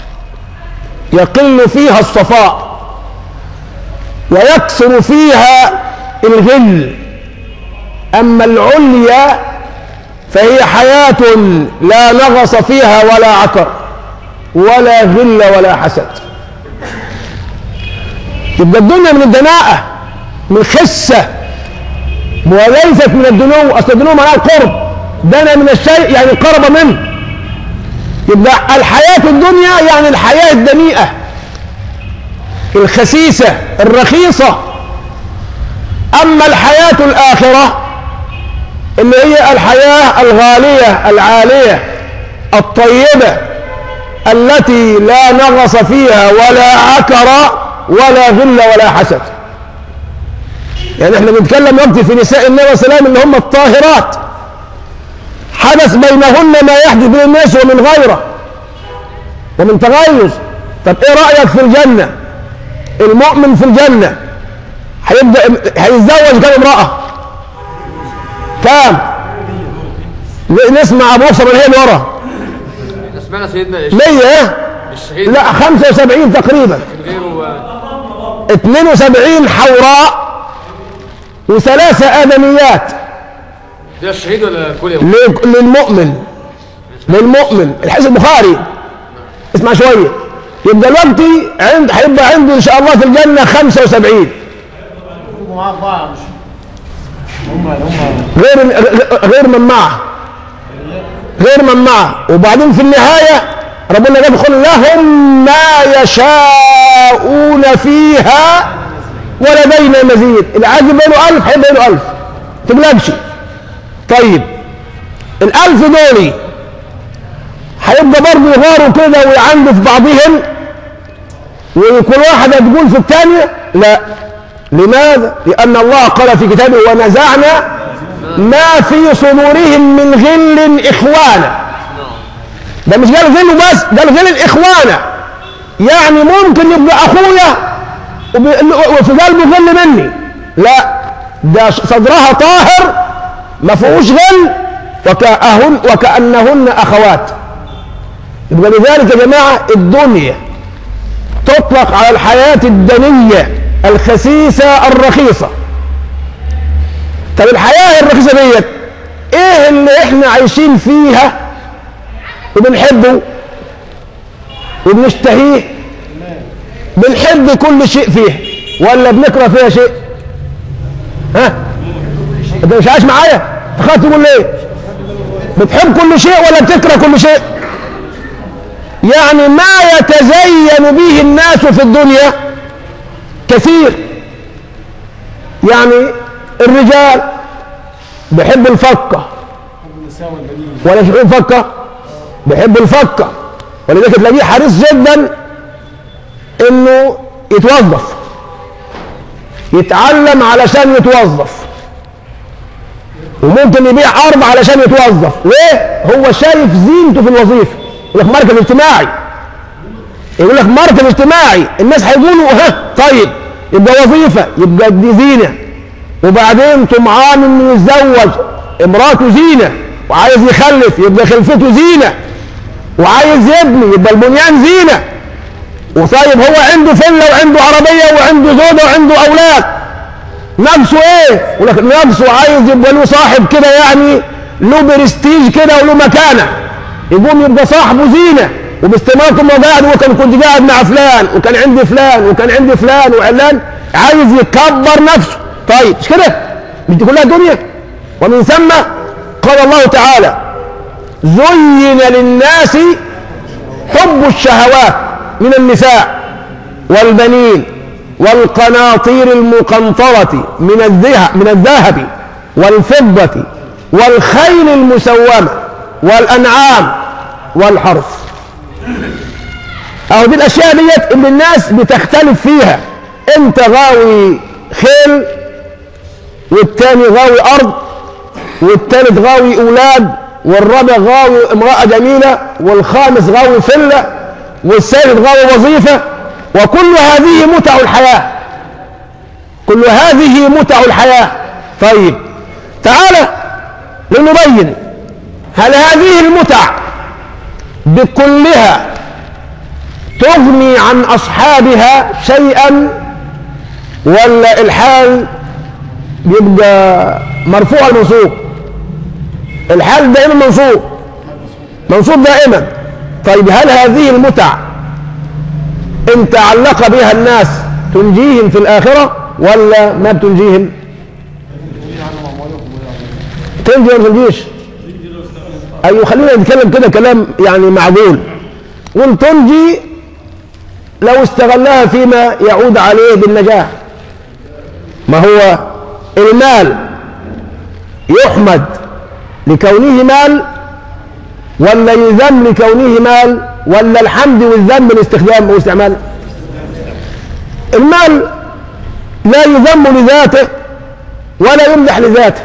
يقل فيها الصفاء، ويكثر فيها الغل. أما العليا فهي حياة لا نغص فيها ولا عكر ولا غل ولا حسد. تبقى الدنيا من الدناءة، من الخسة، وليست من الدنو. أصل الدنو معناها القرب، دنا من الشيء يعني قرب منه. يبقى الحياة الدنيا يعني الحياة الدنيئة الخسيسة الرخيصة. أما الحياة الآخرة اللي هي الحياة الغالية العالية الطيبة التي لا نغص فيها ولا عكر ولا غل ولا حسد. يعني احنا بنتكلم وقت في نساء النبي صلى الله عليه وسلم اللي هم الطاهرات، حدث بينهن ما يحدث بين الناس ومن غيره ومن تغيظ. طب ايه رأيك في الجنة؟ المؤمن في الجنة هيبدأ هيتزوج كم امرأة؟ كام؟ نسمع ابو بصر اللي هي اللي ورا. سمعنا سيدنا مية الشهيد. لا خمسة وسبعين تقريبا. اثنين وسبعين حوراء وثلاثة آدميات. ده الشهيد ولا كل للمؤمن، للمؤمن الحديث البخاري. اسمع شوية. يبقى الوقت عند هيبقى عنده ان شاء الله في الجنة خمسة وسبعين. غير غير من معه، غير من معه. وبعدين في النهاية ربنا يدخل لهم ما يشاءون فيها ولدينا مزيد. اللي عايز يبقى له ألف هيبقى له ألف، ما تقلقش. طيب الألف دول هيبقى برضه يغاروا كده ويعندوا في بعضهم وكل واحدة تقول في الثانية لا. لماذا؟ لأن الله قال في كتابه ونزعنا ما في صدورهم من غل إخوانا. ده مش قال غل بس، ده الغل إخوانا. يعني ممكن يبقى أخويا وفي قلبه غل مني، لا، ده صدرها طاهر ما فيهوش غل وكأهن وكأنهن أخوات. يبقى لذلك يا جماعة الدنيا تطلق على الحياة الدنية الخسيسة الرخيصة. طب الحياة الرخيصة ديت ايه اللي احنا عايشين فيها وبنحبه وبنشتهيه؟ بنحب كل شيء فيها ولا بنكره فيها شيء؟ ها؟ انت مش عايش معايا؟ تخاف تقول ليه؟ بتحب كل شيء ولا بتكره كل شيء؟ يعني ما يتزين به الناس في الدنيا كثير. يعني الرجال بيحب الفكة ولا مش بيحب الفكة؟ بيحب الفكة، ولذلك تلاقيه حريص جدا انه يتوظف، يتعلم علشان يتوظف، وممكن يبيع أرض علشان يتوظف. ليه؟ هو شايف زينته في الوظيفة. يقول لك مركز اجتماعي، يقول لك مركز اجتماعي، الناس هيقولوا ها طيب يبقى وظيفة، يبقى دي زينة. وبعدين طمعان انه يتزوج، امراته زينة، وعايز يخلف يبقى خلفته زينة، وعايز يبني يبقى البنيان زينة. وطيب هو عنده فيلا وعنده عربية وعنده زوجة وعنده أولاد، ناقصه ايه؟ يقول لك ناقصه عايز يبقى له صاحب كده، يعني له برستيج كده وله مكانة، يقوم يبقى صاحبه زينة. وباستمرار طول ما قاعد وكان كنت قاعد مع فلان وكان عندي فلان وكان عندي فلان وعلان، عايز يكبر نفسه. طيب مش كده؟ مش دي كلها دنيا؟ ومن ثم قال الله تعالى: زين للناس حب الشهوات من النساء والبنين والقناطير المقنطرة من الذهب من الذهب والفضة والخيل المسومة والأنعام والحرث. أهو دي الأشياء ديت اللي الناس بتختلف فيها، أنت غاوي خيل والتاني غاوي أرض والتالت غاوي أولاد والرابع غاوي امرأة جميلة والخامس غاوي فلة والسادس غاوي وظيفة، وكل هذه متع الحياة، كل هذه متع الحياة. طيب تعالى لنبين، هل هذه المتع بكلها تغني عن أصحابها شيئا، ولا الحال يبقى مرفوع المنصوب؟ الحال دائما منصوب، منصوب دائما. طيب هل هذه المتع إن تعلق بها الناس تنجيهم في الآخرة ولا ما بتنجيهم؟ تنجي ولا تنجيش؟ أيوه خلينا نتكلم كده كلام يعني معقول. قل تنجي لو استغلها فيما يعود عليه بالنجاح. ما هو المال يحمد لكونه مال ولا يذم لكونه مال، ولا الحمد والذم بالاستخدام والاستعمال؟ المال لا يذم لذاته ولا يمدح لذاته،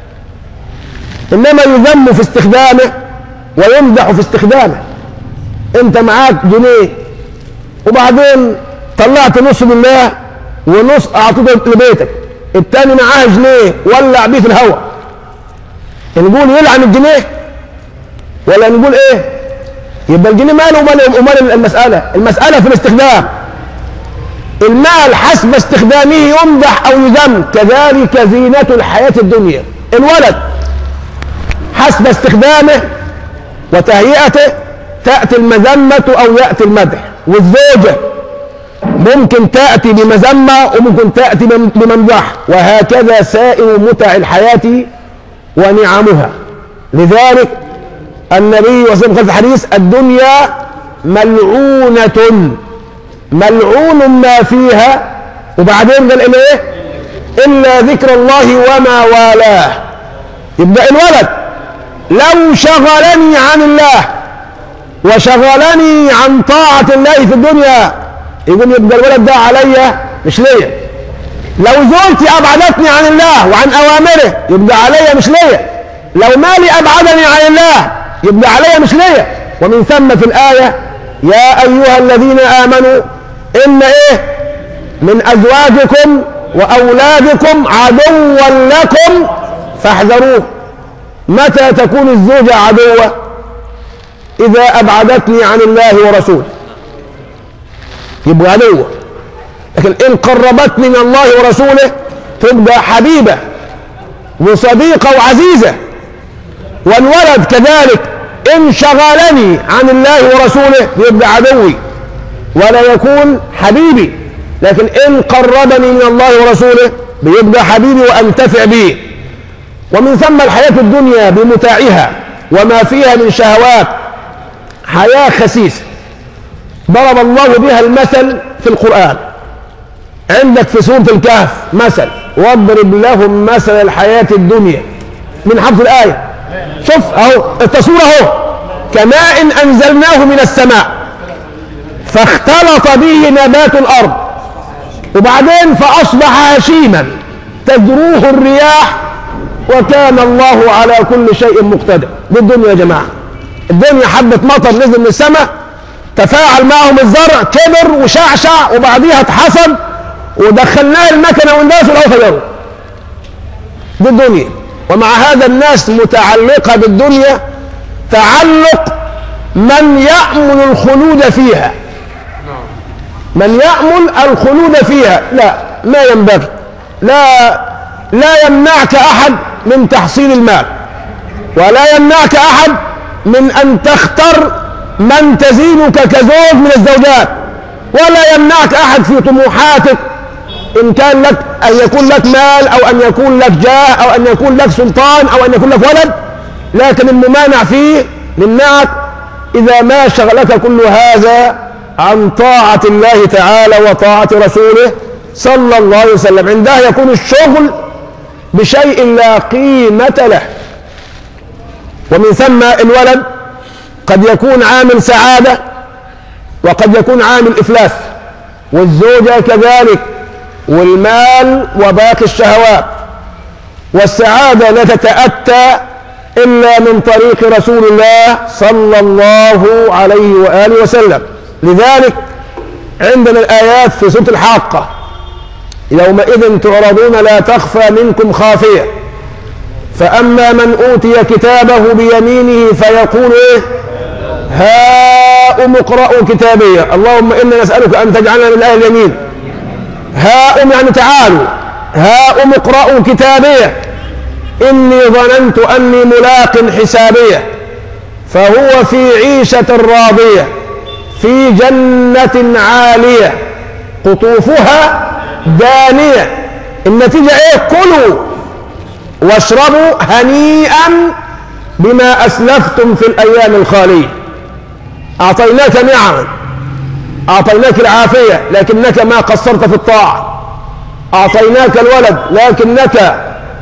إنما يذم في استخدامه ويمدح في استخدامه. أنت معاك جنيه وبعدين طلعت نص بالله ونص أعطيته لبيتك، التاني معاه جنيه ولع بيه في الهواء، نقول يلعن الجنيه ولا نقول ايه؟ يبقى الجنيه ماله ومال المسألة؟ المسألة في الاستخدام. المال حسب استخدامه يمدح أو يذم، كذلك زينة الحياة الدنيا. الولد حسب استخدامه وتهيئته تأتي المذمة أو يأتي المدح، والزوجة ممكن تأتي بمذمة وممكن تأتي بممدح، وهكذا سائر متع الحياة ونعمها. لذلك النبي صلى الله عليه وسلم قال في الحديث: الدنيا ملعونة، ملعون ما فيها، وبعدين قال ايه؟ إلا ذكر الله وما والاه. يبقى الولد لو شغلني عن الله وشغلني عن طاعة الله في الدنيا، يقول يبقى الولد ده عليا مش ليا. لو زوجتي أبعدتني عن الله وعن أوامره يبقى عليا مش ليا. لو مالي أبعدني عن الله يبقى عليا مش ليا. ومن ثم في الآية: يا أيها الذين آمنوا إن إيه من أزواجكم وأولادكم عدوا لكم فاحذروه. متى تكون الزوجة عدوة؟ إذا أبعدتني عن الله ورسوله يبقى عدوة، لكن إن قربتني من الله ورسوله تبقى حبيبة وصديقة وعزيزة. والولد كذلك إن شغلني عن الله ورسوله يبقى عدوي ولا يكون حبيبي، لكن إن قربني من الله ورسوله بيبقى حبيبي وأنتفع به. ومن ثم الحياة الدنيا بمتاعها وما فيها من شهوات حياة خسيسة ضرب الله بها المثل في القرآن. عندك في سورة الكهف مثل: واضرب لهم مثل الحياة الدنيا، من حفظ الآية. شوف اهو التصوير اهو: كماء أنزلناه من السماء فاختلط به نبات الأرض وبعدين فأصبح هشيما تذروه الرياح وكان الله على كل شيء مقتدر. دي الدنيا يا جماعة، الدنيا حبة مطر نزل من السماء، تفاعل معهم الزرع، كبر وشعشع، وبعديها اتحصد ودخلناه المكنة والناس والهواء فجروا. دي الدنيا. ومع هذا الناس متعلقة بالدنيا تعلق من يأمل الخلود فيها، من يأمل الخلود فيها. لا، ما ينبغي. لا لا يمنعك أحد من تحصيل المال، ولا يمنعك أحد من أن تختار من تزينك كزوج من الزوجات، ولا يمنعك أحد في طموحاتك، إن كان لك أن يكون لك مال أو أن يكون لك جاه أو أن يكون لك سلطان أو أن يكون لك ولد. لكن الممانع فيه نمنعك إذا ما شغلك كل هذا عن طاعة الله تعالى وطاعة رسوله صلى الله عليه وسلم. عندها يكون الشغل بشيء لا قيمة له. ومن ثم الولد قد يكون عامل سعادة وقد يكون عامل إفلاس، والزوجة كذلك، والمال وباقي الشهوات. والسعادة لا تتأتى إلا من طريق رسول الله صلى الله عليه وآله وسلم. لذلك عندنا الآيات في سورة الحاقة: يومئذ تعرضون لا تخفى منكم خافية، فأما من أوتي كتابه بيمينه فيقول إيه؟ هاؤم اقرءوا كتابيه. اللهم إنا نسألك أن تجعلنا من أهل اليمين. هاؤم يعني تعالوا، هاؤم اقرءوا كتابيه إني ظننت أني ملاق حسابيه. فهو في عيشة راضية في جنة عالية قطوفها دانية. النتيجة إيه؟ كلوا واشربوا هنيئا بما أسلفتم في الأيام الخالية. أعطيناك نعما، أعطيناك العافية لكنك ما قصرت في الطاعة. أعطيناك الولد لكنك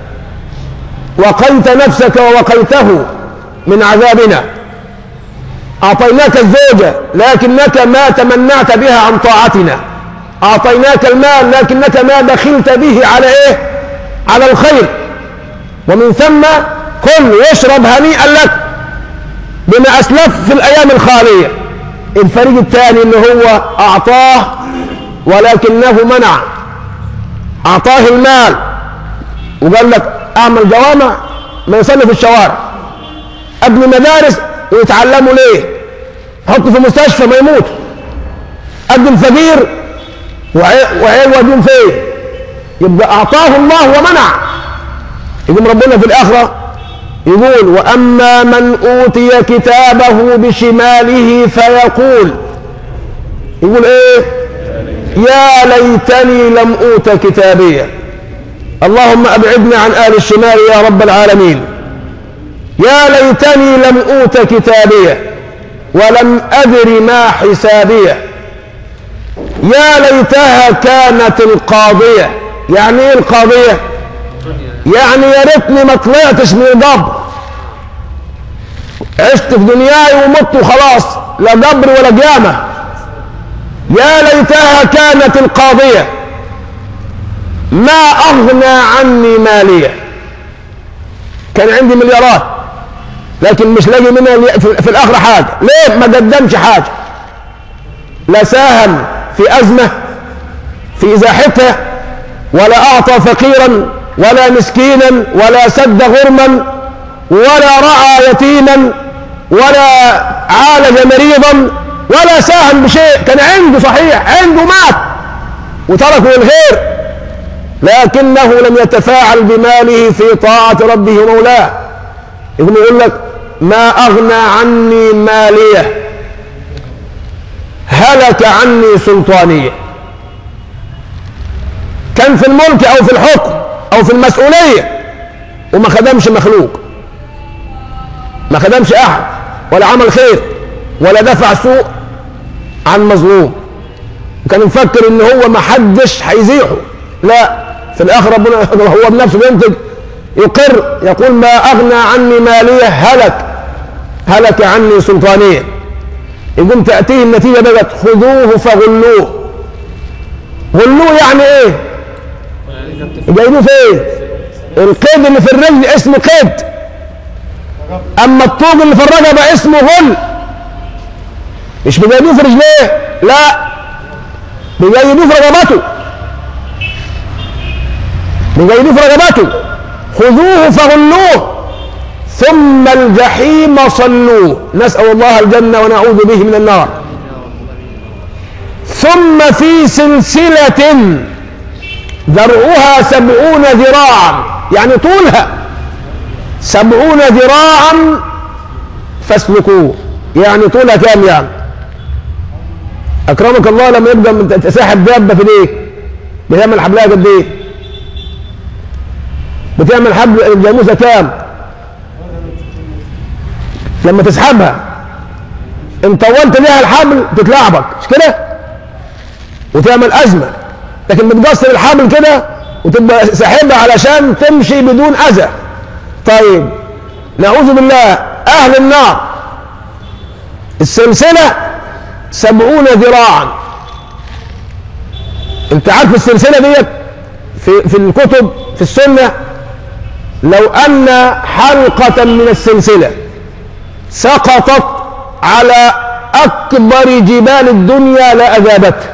وقيت نفسك ووقيته من عذابنا. أعطيناك الزوجة لكنك ما تمنعت بها عن طاعتنا. أعطيناك المال لكنك ما بخلت به على إيه؟ على الخير. ومن ثم كل واشرب هنيئا لك بما أسلف في الأيام الخالية. الفريق الثاني اللي هو أعطاه ولكنه منع، أعطاه المال وقال لك أعمل جوامع ما يصلي في الشوارع، ابني مدارس ويتعلموا ليه، حطه في مستشفى ما يموت، ابن الفقير وعيل وديهم فين. يبقى أعطاه الله ومنع. يقوم ربنا في الآخرة يقول: وأما من أوتي كتابه بشماله فيقول، يقول إيه؟ يا ليتني لم أوت كتابيه. اللهم أبعدنا عن أهل الشمال يا رب العالمين. يا ليتني لم أوت كتابيه ولم أدر ما حسابيه. يا ليتها كانت القاضية. يعني إيه القاضية؟ يعني يا ريتني ما طلعتش من القبر، عشت في دنياي ومت وخلاص، لا قبر ولا قيامة. يا ليتها كانت القاضية ما أغنى عني مالية. كان عندي مليارات لكن مش لاقي منها في الآخرة حاجة. ليه؟ ما قدمش حاجة، لا ساهم في أزمة في إزاحتها، ولا أعطى فقيرا ولا مسكينا، ولا سد غرما، ولا رعى يتيما، ولا عالج مريضا، ولا ساهم بشيء. كان عنده صحيح، عنده مات وتركه للغير، لكنه لم يتفاعل بماله في طاعة ربه ومولاه. يقوم يقول لك: ما أغنى عني مالية، هلك عني سلطانية. كان في الملك أو في الحكم أو في المسؤولية وما خدمش مخلوق، ما خدمش أحد، ولا عمل خير، ولا دفع سوء عن مظلوم. وكان مفكر إن هو ما حدش هيزيحه. لا، في الآخر ربنا هو بنفسه ينتج يقر يقول: ما أغنى عني مالية، هلك هلك عني سلطانية. يقوم تأتيه النتيجة بقت: خذوه فغلوه. غلوه يعني إيه؟ جايبوه فين؟ القيد اللي في الرجل اسمه قيد، اما الطوق اللي في الرقبه اسمه غل. مش بيجيبوه في رجليه، لا، بيجيبوه في رقبته، بيجيبوه في رقبته. خذوه فغلوه ثم الجحيم صلوه. نسأل الله الجنة ونعوذ به من النار. ثم في سلسلة ذرعها سبعون ذراعا، يعني طولها سبعون ذراعا فاسلكوه. يعني طولها كام؟ يعني أكرمك الله لما يبقى تساحب دابة في ايديك بتعمل حبلها قد ايه؟ بتعمل حبل الجاموسة كام؟ لما تسحبها ان طولت ليها الحبل تتلعبك، مش كده؟ وتعمل أزمة. لكن بتقصر الحبل كده وتبقى ساحبها علشان تمشي بدون أذى. طيب نعوذ بالله، أهل النار السلسلة سبعون ذراعا. انت عارف السلسلة ديت في, في الكتب في السنة، لو أن حلقة من السلسلة سقطت على أكبر جبال الدنيا لأذابته.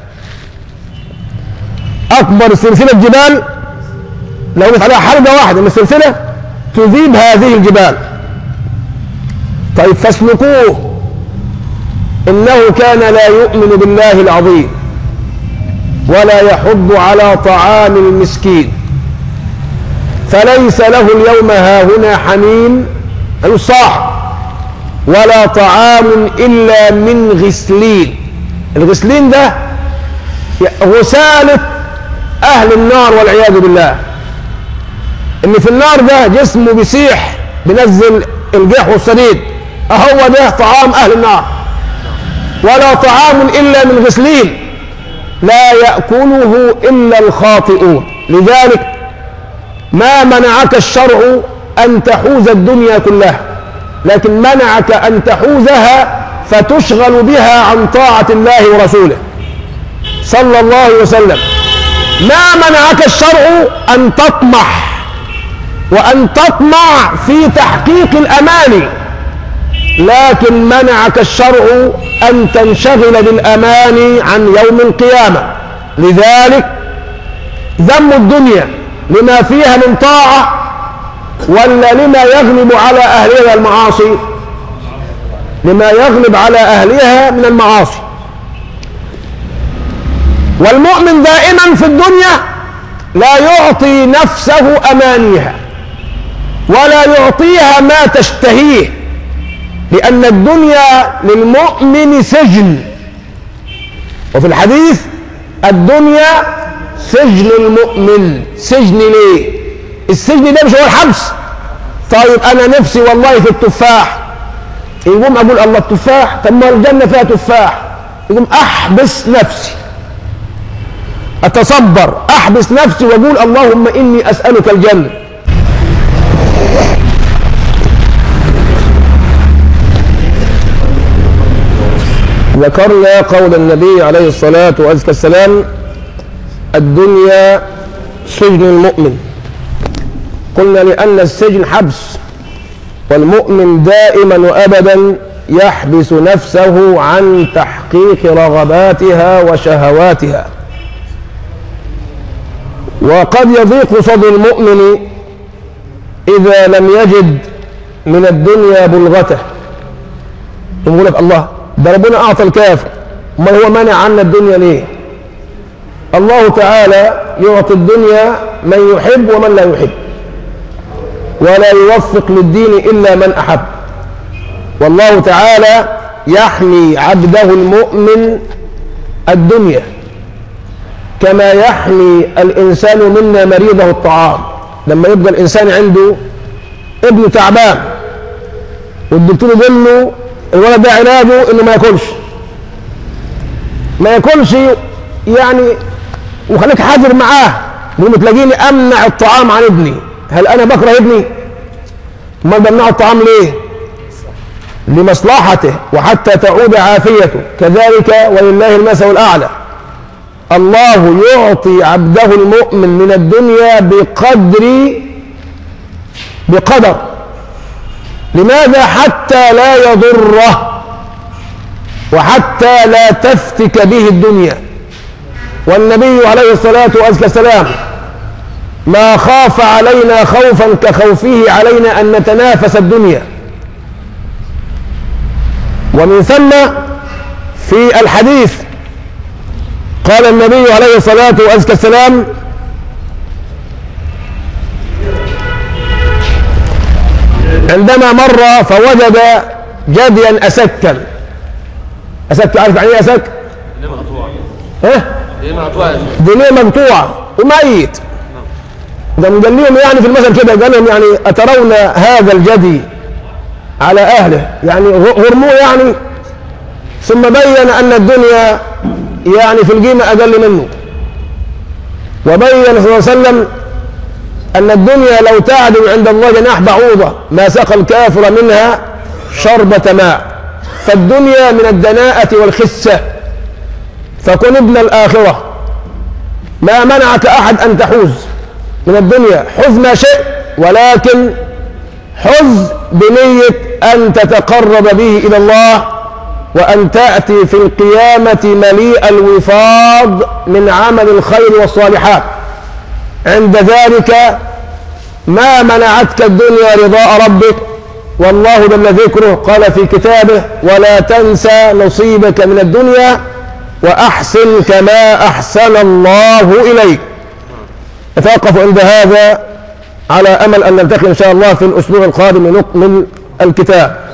أكبر سلسلة جبال لو وقفت عليها حلقة واحدة من السلسلة تذيب هذه الجبال. طيب فاسلكوه إنه كان لا يؤمن بالله العظيم ولا يحض على طعام المسكين فليس له اليوم هاهنا حميم الصاح ولا طعام إلا من غسلين. الغسلين ده غسالة أهل النار والعياذ بالله. إن في النار ده جسمه بيسيح بينزل الجيح والصديد، أهو ده طعام أهل النار. ولا طعام إلا من غسلين لا يأكله إلا الخاطئون. لذلك ما منعك الشرع أن تحوز الدنيا كلها، لكن منعك أن تحوزها فتشغل بها عن طاعة الله ورسوله صلى الله عليه وسلم. ما منعك الشرع أن تطمح وأن تطمع في تحقيق الأماني، لكن منعك الشرع أن تنشغل بالأماني عن يوم القيامة. لذلك ذم الدنيا لما فيها من طاعة ولا لما يغلب على أهلها المعاصي؟ لما يغلب على أهلها من المعاصي. والمؤمن دائما في الدنيا لا يعطي نفسه أمانيها ولا يعطيها ما تشتهيه، لأن الدنيا للمؤمن سجن. وفي الحديث الدنيا سجن المؤمن. سجن ليه؟ السجن ده مش هو الحبس. طيب أنا نفسي والله في التفاح، يقوم أقول الله التفاح، طب ما الجنة فيها تفاح، يقوم أحبس نفسي، أتصبر، أحبس نفسي وأقول اللهم إني أسألك الجنة. ذكرنا قول النبي عليه الصلاة والسلام الدنيا سجن المؤمن. قلنا لأن السجن حبس، والمؤمن دائما وأبدا يحبس نفسه عن تحقيق رغباتها وشهواتها. وقد يضيق صدر المؤمن إذا لم يجد من الدنيا بلغته. يقول لك الله ده ربنا أعطى الكافر، ما هو منع عنا الدنيا ليه؟ الله تعالى يعطي الدنيا من يحب ومن لا يحب، ولا يوفق للدين إلا من أحب. والله تعالى يحمي عبده المؤمن الدنيا كما يحمي الإنسان منا مريضه الطعام. لما يبقى الإنسان عنده ابن تعبان والدكتور يقول له الولد ده علاجه إنه ما ياكلش ما ياكلش يعني، وخليك حذر معاه، يقول تلاقيني أمنع الطعام عن ابني. هل أنا بكره ابني؟ ما بمنع الطعام ليه؟ لمصلحته وحتى تعود عافيته. كذلك ولله المثل الأعلى. الله يعطي عبده المؤمن من الدنيا بقدر بقدر. لماذا؟ حتى لا يضره وحتى لا تفتك به الدنيا. والنبي عليه الصلاة والسلام ما خاف علينا خوفا كخوفه علينا أن نتنافس الدنيا. ومن ثم في الحديث قال النبي عليه الصلاة والسلام: عندما مر فوجد جديا أسكا. أسك، عارف يعني ايه أسك؟ دينيه مقطوعة. ها؟ دينيه مقطوعة. دينيه مقطوعة وميت. ده مدليهم يعني في المثل كده، قال لهم يعني أترون هذا الجدي على أهله، يعني غرموه يعني. ثم بين أن الدنيا يعني في القيمة أقل منه، وبين صلى الله عليه وسلم أن الدنيا لو تعدل عند الله جناح بعوضة ما سقى الكافر منها شربة ماء. فالدنيا من الدناءة والخسة، فكن ابن الآخرة. ما منعك أحد أن تحوز من الدنيا، حز ما شئت، ولكن حز بنية أن تتقرب به إلى الله، وأن تأتي في القيامة مليء الوفاض من عمل الخير والصالحات. عند ذلك ما منعتك الدنيا رضاء ربك، والله جل ذكره قال في كتابه: ولا تنسى نصيبك من الدنيا وأحسن كما أحسن الله إليك. نتوقف عند هذا على أمل أن نلتقي إن شاء الله في الأسبوع القادم من الكتاب.